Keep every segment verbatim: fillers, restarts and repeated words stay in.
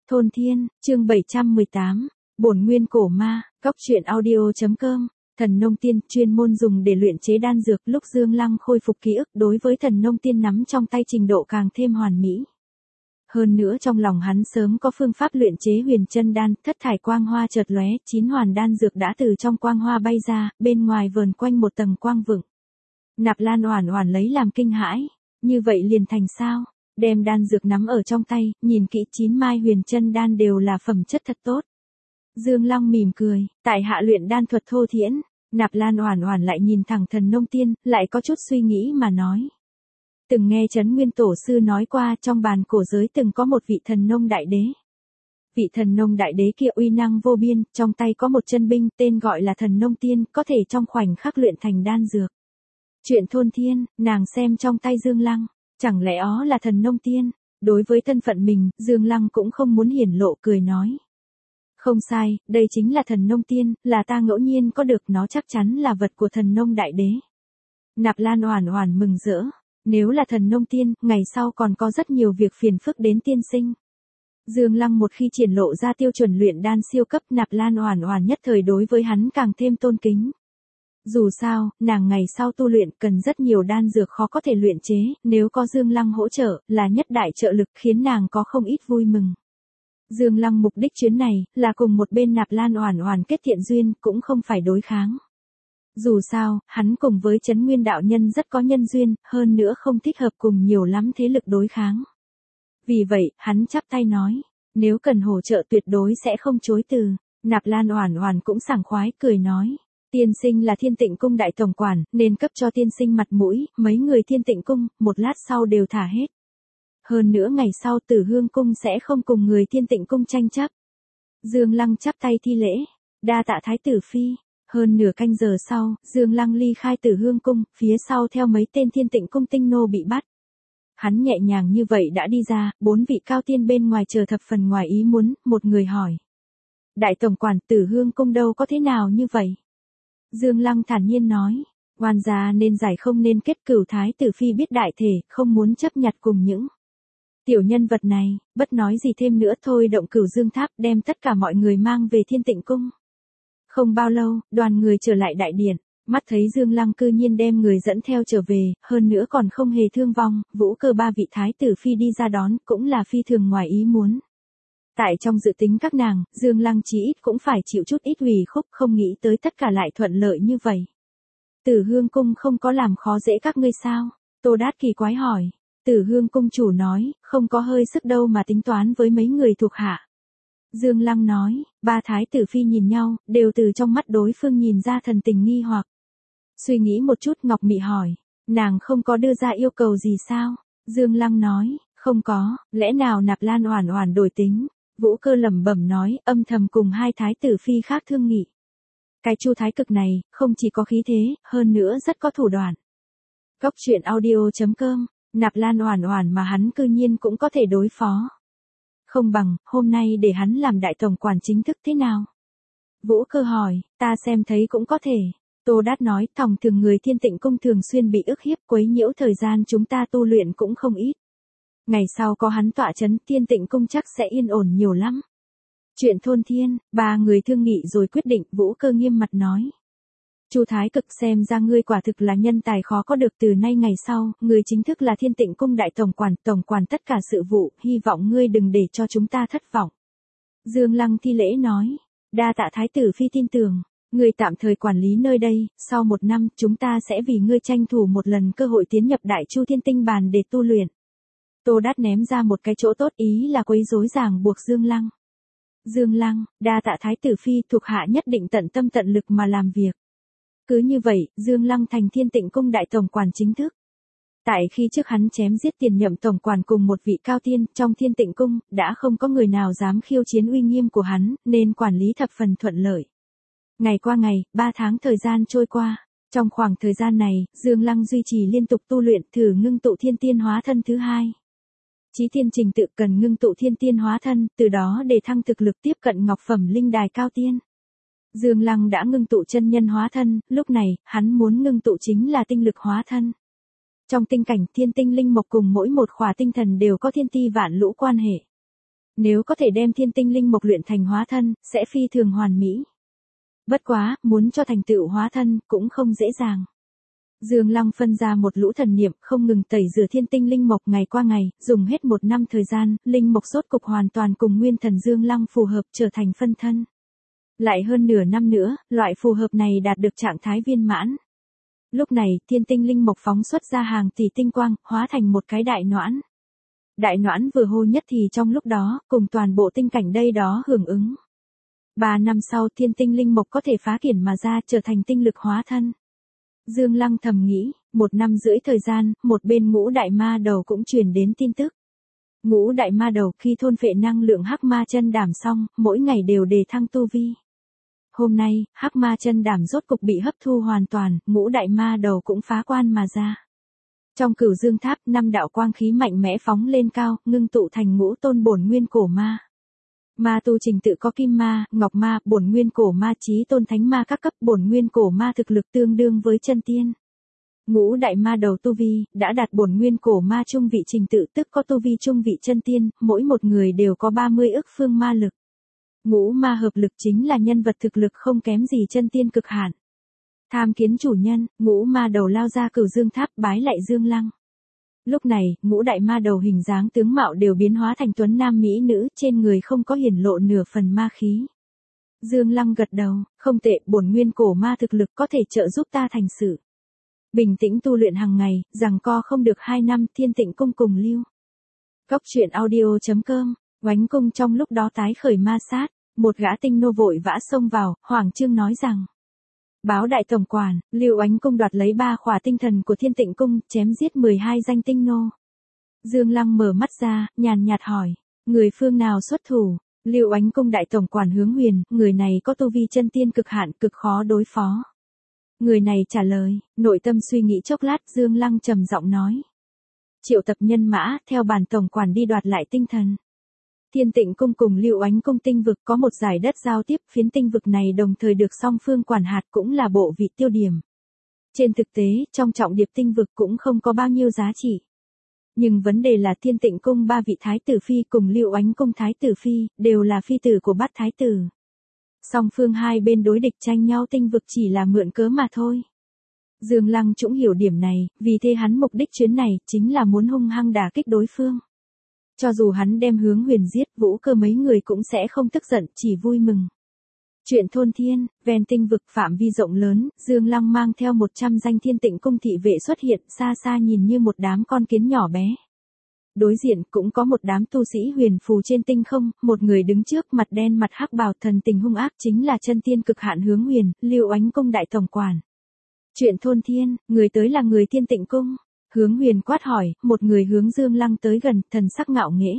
Thôn Thiên, chương bảy trăm mười tám, Bổn Nguyên Cổ Ma, Góc Truyện Audio chấm com. Thần nông tiên chuyên môn dùng để luyện chế đan dược. Lúc Dương Lăng khôi phục ký ức, đối với thần nông tiên nắm trong tay trình độ càng thêm hoàn mỹ. Hơn nữa trong lòng hắn sớm có phương pháp luyện chế huyền chân đan. Thất thải quang hoa chợt lóe, chín hoàn đan dược đã từ trong quang hoa bay ra, bên ngoài vờn quanh một tầng quang vựng. Nạp Lan Oản Oản lấy làm kinh hãi, như vậy liền thành sao? Đem đan dược nắm ở trong tay, nhìn kỹ chín mai huyền chân đan đều là phẩm chất thật tốt. Dương Lăng mỉm cười, tại hạ luyện đan thuật thô thiển. Nạp Lan Oản Oản lại nhìn thẳng thần nông tiên, lại có chút suy nghĩ mà nói. Từng nghe Trấn Nguyên Tổ Sư nói qua, trong bàn cổ giới từng có một vị thần nông đại đế. Vị thần nông đại đế kia uy năng vô biên, trong tay có một chân binh tên gọi là thần nông tiên, có thể trong khoảnh khắc luyện thành đan dược. Chuyện Thôn Thiên, nàng xem trong tay Dương Lăng, chẳng lẽ ó là thần nông tiên? Đối với thân phận mình, Dương Lăng cũng không muốn hiển lộ, cười nói. Không sai, đây chính là thần nông tiên, là ta ngẫu nhiên có được, nó chắc chắn là vật của thần nông đại đế. Nạp Lan Oản Oản mừng rỡ, nếu là thần nông tiên, ngày sau còn có rất nhiều việc phiền phức đến tiên sinh. Dương Lăng một khi triển lộ ra tiêu chuẩn luyện đan siêu cấp, Nạp Lan Oản Oản nhất thời đối với hắn càng thêm tôn kính. Dù sao, nàng ngày sau tu luyện cần rất nhiều đan dược khó có thể luyện chế, nếu có Dương Lăng hỗ trợ, là nhất đại trợ lực, khiến nàng có không ít vui mừng. Dương Lăng mục đích chuyến này, là cùng một bên Nạp Lan Oản Oản kết thiện duyên, cũng không phải đối kháng. Dù sao, hắn cùng với Trấn Nguyên đạo nhân rất có nhân duyên, hơn nữa không thích hợp cùng nhiều lắm thế lực đối kháng. Vì vậy, hắn chắp tay nói, nếu cần hỗ trợ tuyệt đối sẽ không chối từ. Nạp Lan Oản Oản cũng sảng khoái, cười nói. Tiên sinh là Thiên Tịnh Cung đại tổng quản, nên cấp cho tiên sinh mặt mũi, mấy người Thiên Tịnh Cung, một lát sau đều thả hết. Hơn nữa ngày sau Tử Hương Cung sẽ không cùng người Thiên Tịnh Cung tranh chấp. Dương Lăng chắp tay thi lễ, đa tạ Thái tử phi. Hơn nửa canh giờ sau, Dương Lăng ly khai Tử Hương Cung, phía sau theo mấy tên Thiên Tịnh Cung tinh nô bị bắt. Hắn nhẹ nhàng như vậy đã đi ra, bốn vị cao tiên bên ngoài chờ thập phần ngoài ý muốn, một người hỏi. Đại tổng quản, Tử Hương Cung đâu có thế nào như vậy? Dương Lăng thản nhiên nói, oan gia nên giải không nên kết, cửu Thái tử phi biết đại thể, không muốn chấp nhặt cùng những tiểu nhân vật này, bất nói gì thêm nữa, thôi động Cửu Dương Tháp đem tất cả mọi người mang về Thiên Tịnh Cung. Không bao lâu, đoàn người trở lại đại điện, mắt thấy Dương Lăng cư nhiên đem người dẫn theo trở về, hơn nữa còn không hề thương vong, Vũ Cơ ba vị Thái tử phi đi ra đón, cũng là phi thường ngoài ý muốn. Tại trong dự tính các nàng, Dương Lăng chí ít cũng phải chịu chút ít ủy khúc, không nghĩ tới tất cả lại thuận lợi như vậy. Tử Hương Cung không có làm khó dễ các ngươi sao? Tô Đát kỳ quái hỏi. Tử Hương Cung chủ nói, không có hơi sức đâu mà tính toán với mấy người thuộc hạ. Dương Lăng nói, ba Thái tử phi nhìn nhau, đều từ trong mắt đối phương nhìn ra thần tình nghi hoặc. Suy nghĩ một chút, Ngọc Mị hỏi, nàng không có đưa ra yêu cầu gì sao? Dương Lăng nói, không có, lẽ nào Nạp Lan Oản Oản đổi tính? Vũ Cơ lẩm bẩm nói, âm thầm cùng hai thái tử phi khác thương nghị. Cái Chu Thái Cực này, không chỉ có khí thế, hơn nữa rất có thủ đoạn. Góc Truyện Audio chấm com, Nạp Lan Oản Oản mà hắn cư nhiên cũng có thể đối phó. Không bằng, hôm nay để hắn làm đại tổng quản chính thức thế nào? Vũ Cơ hỏi, ta xem thấy cũng có thể. Tô Đát nói, thòng thường người Thiên Tịnh Cung thường xuyên bị ức hiếp, quấy nhiễu thời gian chúng ta tu luyện cũng không ít. Ngày sau có hắn tọa chấn, Thiên Tịnh Cung chắc sẽ yên ổn nhiều lắm. Chuyện Thôn Thiên, ba người thương nghị rồi quyết định, Vũ Cơ nghiêm mặt nói. Chu Thái Cực, xem ra ngươi quả thực là nhân tài khó có được, từ nay ngày sau, ngươi chính thức là Thiên Tịnh Cung đại tổng quản, tổng quản tất cả sự vụ, hy vọng ngươi đừng để cho chúng ta thất vọng. Dương Lăng thi lễ nói, đa tạ Thái tử phi tin tưởng, ngươi tạm thời quản lý nơi đây, sau một năm, chúng ta sẽ vì ngươi tranh thủ một lần cơ hội tiến nhập Đại Chu Thiên Tinh Bàn để tu luyện. Tô Đát ném ra một cái chỗ tốt, ý là quấy rối ràng buộc Dương Lăng. Dương Lăng, đa tạ Thái tử phi, thuộc hạ nhất định tận tâm tận lực mà làm việc. Cứ như vậy, Dương Lăng thành Thiên Tịnh Cung đại tổng quản chính thức. Tại khi trước hắn chém giết tiền nhậm tổng quản cùng một vị cao tiên, trong Thiên Tịnh Cung, đã không có người nào dám khiêu chiến uy nghiêm của hắn, nên quản lý thập phần thuận lợi. Ngày qua ngày, ba tháng thời gian trôi qua. Trong khoảng thời gian này, Dương Lăng duy trì liên tục tu luyện, thử ngưng tụ thiên tiên hóa thân thứ hai. Chí tiên trình tự cần ngưng tụ thiên tiên hóa thân, từ đó để thăng thực lực tiếp cận ngọc phẩm linh đài cao tiên. Dương Lăng đã ngưng tụ chân nhân hóa thân, lúc này, hắn muốn ngưng tụ chính là tinh lực hóa thân. Trong tinh cảnh, thiên tinh linh mộc cùng mỗi một khỏa tinh thần đều có thiên ti vạn lũ quan hệ. Nếu có thể đem thiên tinh linh mộc luyện thành hóa thân, sẽ phi thường hoàn mỹ. Bất quá, muốn cho thành tựu hóa thân, cũng không dễ dàng. Dương Lăng phân ra một lũ thần niệm, không ngừng tẩy rửa thiên tinh linh mộc ngày qua ngày, dùng hết một năm thời gian, linh mộc rốt cục hoàn toàn cùng nguyên thần Dương Lăng phù hợp trở thành phân thân. Lại hơn nửa năm nữa, loại phù hợp này đạt được trạng thái viên mãn. Lúc này, thiên tinh linh mộc phóng xuất ra hàng tỷ tinh quang, hóa thành một cái đại noãn. Đại noãn vừa hô nhất thì trong lúc đó, cùng toàn bộ tinh cảnh đây đó hưởng ứng. Ba năm sau thiên tinh linh mộc có thể phá kiển mà ra trở thành tinh lực hóa thân. Dương Lăng thầm nghĩ, một năm rưỡi thời gian, một bên ngũ đại ma đầu cũng truyền đến tin tức. Ngũ đại ma đầu khi thôn phệ năng lượng hắc ma chân đảm xong, mỗi ngày đều đề thăng tu vi. Hôm nay, hắc ma chân đảm rốt cục bị hấp thu hoàn toàn, ngũ đại ma đầu cũng phá quan mà ra. Trong cửu dương tháp, năm đạo quang khí mạnh mẽ phóng lên cao, ngưng tụ thành ngũ tôn bổn nguyên cổ ma. Ma tu trình tự có kim ma, ngọc ma, bổn nguyên cổ ma, chí tôn thánh ma các cấp. Bổn nguyên cổ ma thực lực tương đương với chân tiên. Ngũ đại ma đầu tu vi, đã đạt bổn nguyên cổ ma trung vị trình tự, tức có tu vi trung vị chân tiên, mỗi một người đều có ba mươi ức phương ma lực. Ngũ ma hợp lực chính là nhân vật thực lực không kém gì chân tiên cực hạn. Tham kiến chủ nhân, ngũ ma đầu lao ra cửu dương tháp bái lạy Dương Lăng. Lúc này, ngũ đại ma đầu hình dáng tướng mạo đều biến hóa thành tuấn nam mỹ nữ, trên người không có hiển lộ nửa phần ma khí. Dương Lăng gật đầu, không tệ, bổn nguyên cổ ma thực lực có thể trợ giúp ta thành sự. Bình tĩnh tu luyện hàng ngày, rằng co không được hai năm, thiên tịnh cung cùng lưu. Góc truyện audio chấm com, oánh cung trong lúc đó tái khởi ma sát, một gã tinh nô vội vã xông vào, Hoàng Trương nói rằng. Báo đại tổng quản, Lưu Oánh cung đoạt lấy ba khỏa tinh thần của thiên tịnh cung, chém giết mười hai danh tinh nô. Dương Lăng mở mắt ra, nhàn nhạt hỏi, người phương nào xuất thủ? Lưu Oánh cung đại tổng quản Hướng Huyền, người này có tu vi chân tiên cực hạn, cực khó đối phó. Người này trả lời, nội tâm suy nghĩ chốc lát, Dương Lăng trầm giọng nói. Triệu tập nhân mã, theo bản tổng quản đi đoạt lại tinh thần. Thiên Tịnh cung cùng Lưu Oánh cung tinh vực có một giải đất giao tiếp, phiến tinh vực này đồng thời được song phương quản hạt, cũng là bộ vị tiêu điểm. Trên thực tế, trong trọng điệp tinh vực cũng không có bao nhiêu giá trị. Nhưng vấn đề là Thiên Tịnh cung ba vị thái tử phi cùng Lưu Oánh cung thái tử phi, đều là phi tử của bát thái tử. Song phương hai bên đối địch tranh nhau tinh vực chỉ là mượn cớ mà thôi. Dương Lăng cũng hiểu điểm này, vì thế hắn mục đích chuyến này, chính là muốn hung hăng đả kích đối phương. Cho dù hắn đem Hướng Huyền giết, Vũ Cơ mấy người cũng sẽ không tức giận, chỉ vui mừng. Chuyện thôn thiên, ven tinh vực phạm vi rộng lớn, Dương Lăng mang theo một trăm danh Thiên Tịnh cung thị vệ xuất hiện, xa xa nhìn như một đám con kiến nhỏ bé. Đối diện cũng có một đám tu sĩ huyền phù trên tinh không, một người đứng trước, mặt đen mặt hắc bào, thần tình hung ác, chính là chân tiên cực hạn Hướng Huyền, Lưu Oánh cung đại tổng quản. Chuyện thôn thiên, người tới là người Thiên Tịnh cung. Hướng Huyền quát hỏi, một người hướng Dương Lăng tới gần, thần sắc ngạo nghễ.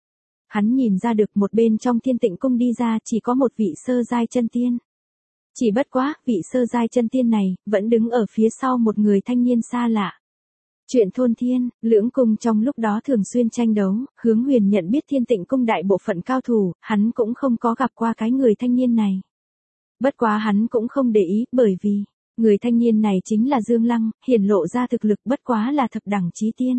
Hắn nhìn ra được một bên trong Thiên Tịnh cung đi ra chỉ có một vị sơ giai chân tiên. Chỉ bất quá, vị sơ giai chân tiên này, vẫn đứng ở phía sau một người thanh niên xa lạ. Chuyện thôn thiên, lưỡng cung trong lúc đó thường xuyên tranh đấu, Hướng Huyền nhận biết Thiên Tịnh cung đại bộ phận cao thủ, hắn cũng không có gặp qua cái người thanh niên này. Bất quá hắn cũng không để ý, bởi vì người thanh niên này chính là Dương Lăng, hiển lộ ra thực lực bất quá là thập đẳng chí tiên.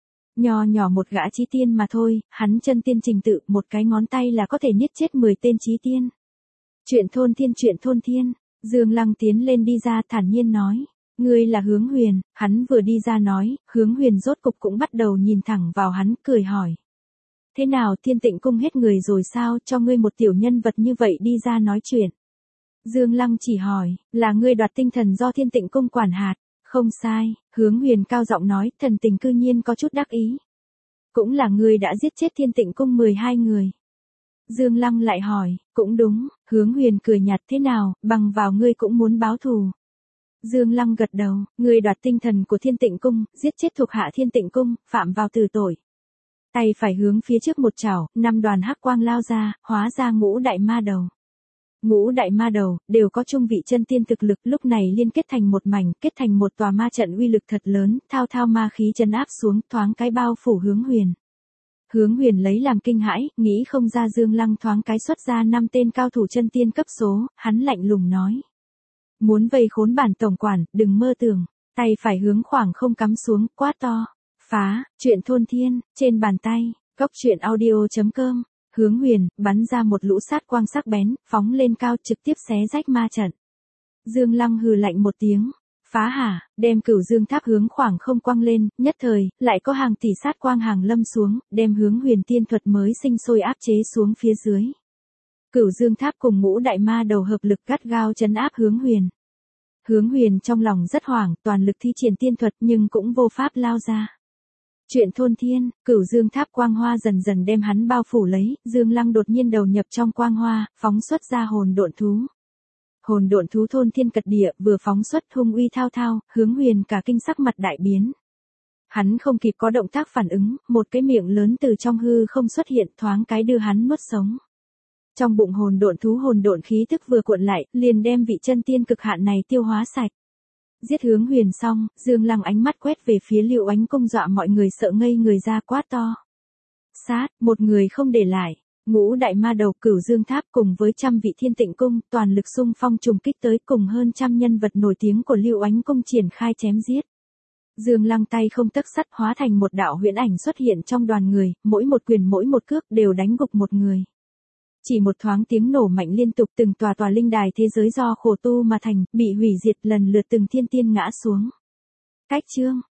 Nho nhỏ một gã chí tiên mà thôi, hắn chân tiên trình tự, một cái ngón tay là có thể niết chết mười tên chí tiên. Chuyện thôn thiên chuyện thôn thiên, Dương Lăng tiến lên đi ra thản nhiên nói, ngươi là Hướng Huyền, hắn vừa đi ra nói, Hướng Huyền rốt cục cũng bắt đầu nhìn thẳng vào hắn, cười hỏi. Thế nào, Thiên Tịnh cung hết người rồi sao, cho ngươi một tiểu nhân vật như vậy đi ra nói chuyện. Dương Lăng chỉ hỏi, là ngươi đoạt tinh thần do Thiên Tịnh cung quản hạt? Không sai, Hướng Huyền cao giọng nói, thần tình cư nhiên có chút đắc ý. Cũng là ngươi đã giết chết Thiên Tịnh cung mười hai người. Dương Lăng lại hỏi, cũng đúng, Hướng Huyền cười nhạt, thế nào, bằng vào ngươi cũng muốn báo thù. Dương Lăng gật đầu, ngươi đoạt tinh thần của Thiên Tịnh cung, giết chết thuộc hạ Thiên Tịnh cung, phạm vào tử tội. Tay phải hướng phía trước một chảo, năm đoàn hắc quang lao ra, hóa ra ngũ đại ma đầu. Ngũ đại ma đầu, đều có trung vị chân tiên thực lực, lúc này liên kết thành một mảnh, kết thành một tòa ma trận uy lực thật lớn, thao thao ma khí trấn áp xuống, thoáng cái bao phủ Hướng Huyền. Hướng Huyền lấy làm kinh hãi, nghĩ không ra Dương Lăng thoáng cái xuất ra năm tên cao thủ chân tiên cấp số, hắn lạnh lùng nói. Muốn vây khốn bản tổng quản, đừng mơ tưởng, tay phải hướng khoảng không cắm xuống, quát to. Phá, chuyện thôn thiên, trên bàn tay, góc truyện audio chấm com. Hướng Huyền bắn ra một lũ sát quang sắc bén, phóng lên cao trực tiếp xé rách ma trận. Dương Lăng hừ lạnh một tiếng, phá hả, đem Cửu Dương Tháp hướng khoảng không quăng lên, nhất thời, lại có hàng tỷ sát quang hàng lâm xuống, đem Hướng Huyền tiên thuật mới sinh sôi áp chế xuống phía dưới. Cửu Dương Tháp cùng Ngũ Đại Ma Đầu hợp lực gắt gao trấn áp Hướng Huyền. Hướng Huyền trong lòng rất hoảng, toàn lực thi triển tiên thuật nhưng cũng vô pháp lao ra. Chuyện thôn thiên, Cửu Dương Tháp quang hoa dần dần đem hắn bao phủ lấy, Dương Lăng đột nhiên đầu nhập trong quang hoa, phóng xuất ra hồn độn thú. Hồn độn thú thôn thiên cật địa, vừa phóng xuất hung uy thao thao, Hướng Huyền cả kinh sắc mặt đại biến. Hắn không kịp có động tác phản ứng, một cái miệng lớn từ trong hư không xuất hiện, thoáng cái đưa hắn nuốt sống. Trong bụng hồn độn thú hồn độn khí tức vừa cuộn lại, liền đem vị chân tiên cực hạn này tiêu hóa sạch. Giết Hướng Huyền xong, Dương Lăng ánh mắt quét về phía Lưu Ánh Cung, dọa mọi người sợ ngây người ra, quát to. Sát, một người không để lại. Ngũ Đại Ma Đầu, Cửu Dương Tháp cùng với trăm vị Thiên Tịnh Cung, toàn lực xung phong trùng kích tới, cùng hơn trăm nhân vật nổi tiếng của Lưu Ánh Cung triển khai chém giết. Dương Lăng tay không tấc sắt hóa thành một đạo huyễn ảnh xuất hiện trong đoàn người, mỗi một quyền mỗi một cước đều đánh gục một người. Chỉ một thoáng tiếng nổ mạnh liên tục, từng tòa tòa linh đài thế giới do khổ tu mà thành, bị hủy diệt, lần lượt từng thiên tiên ngã xuống. Cách chương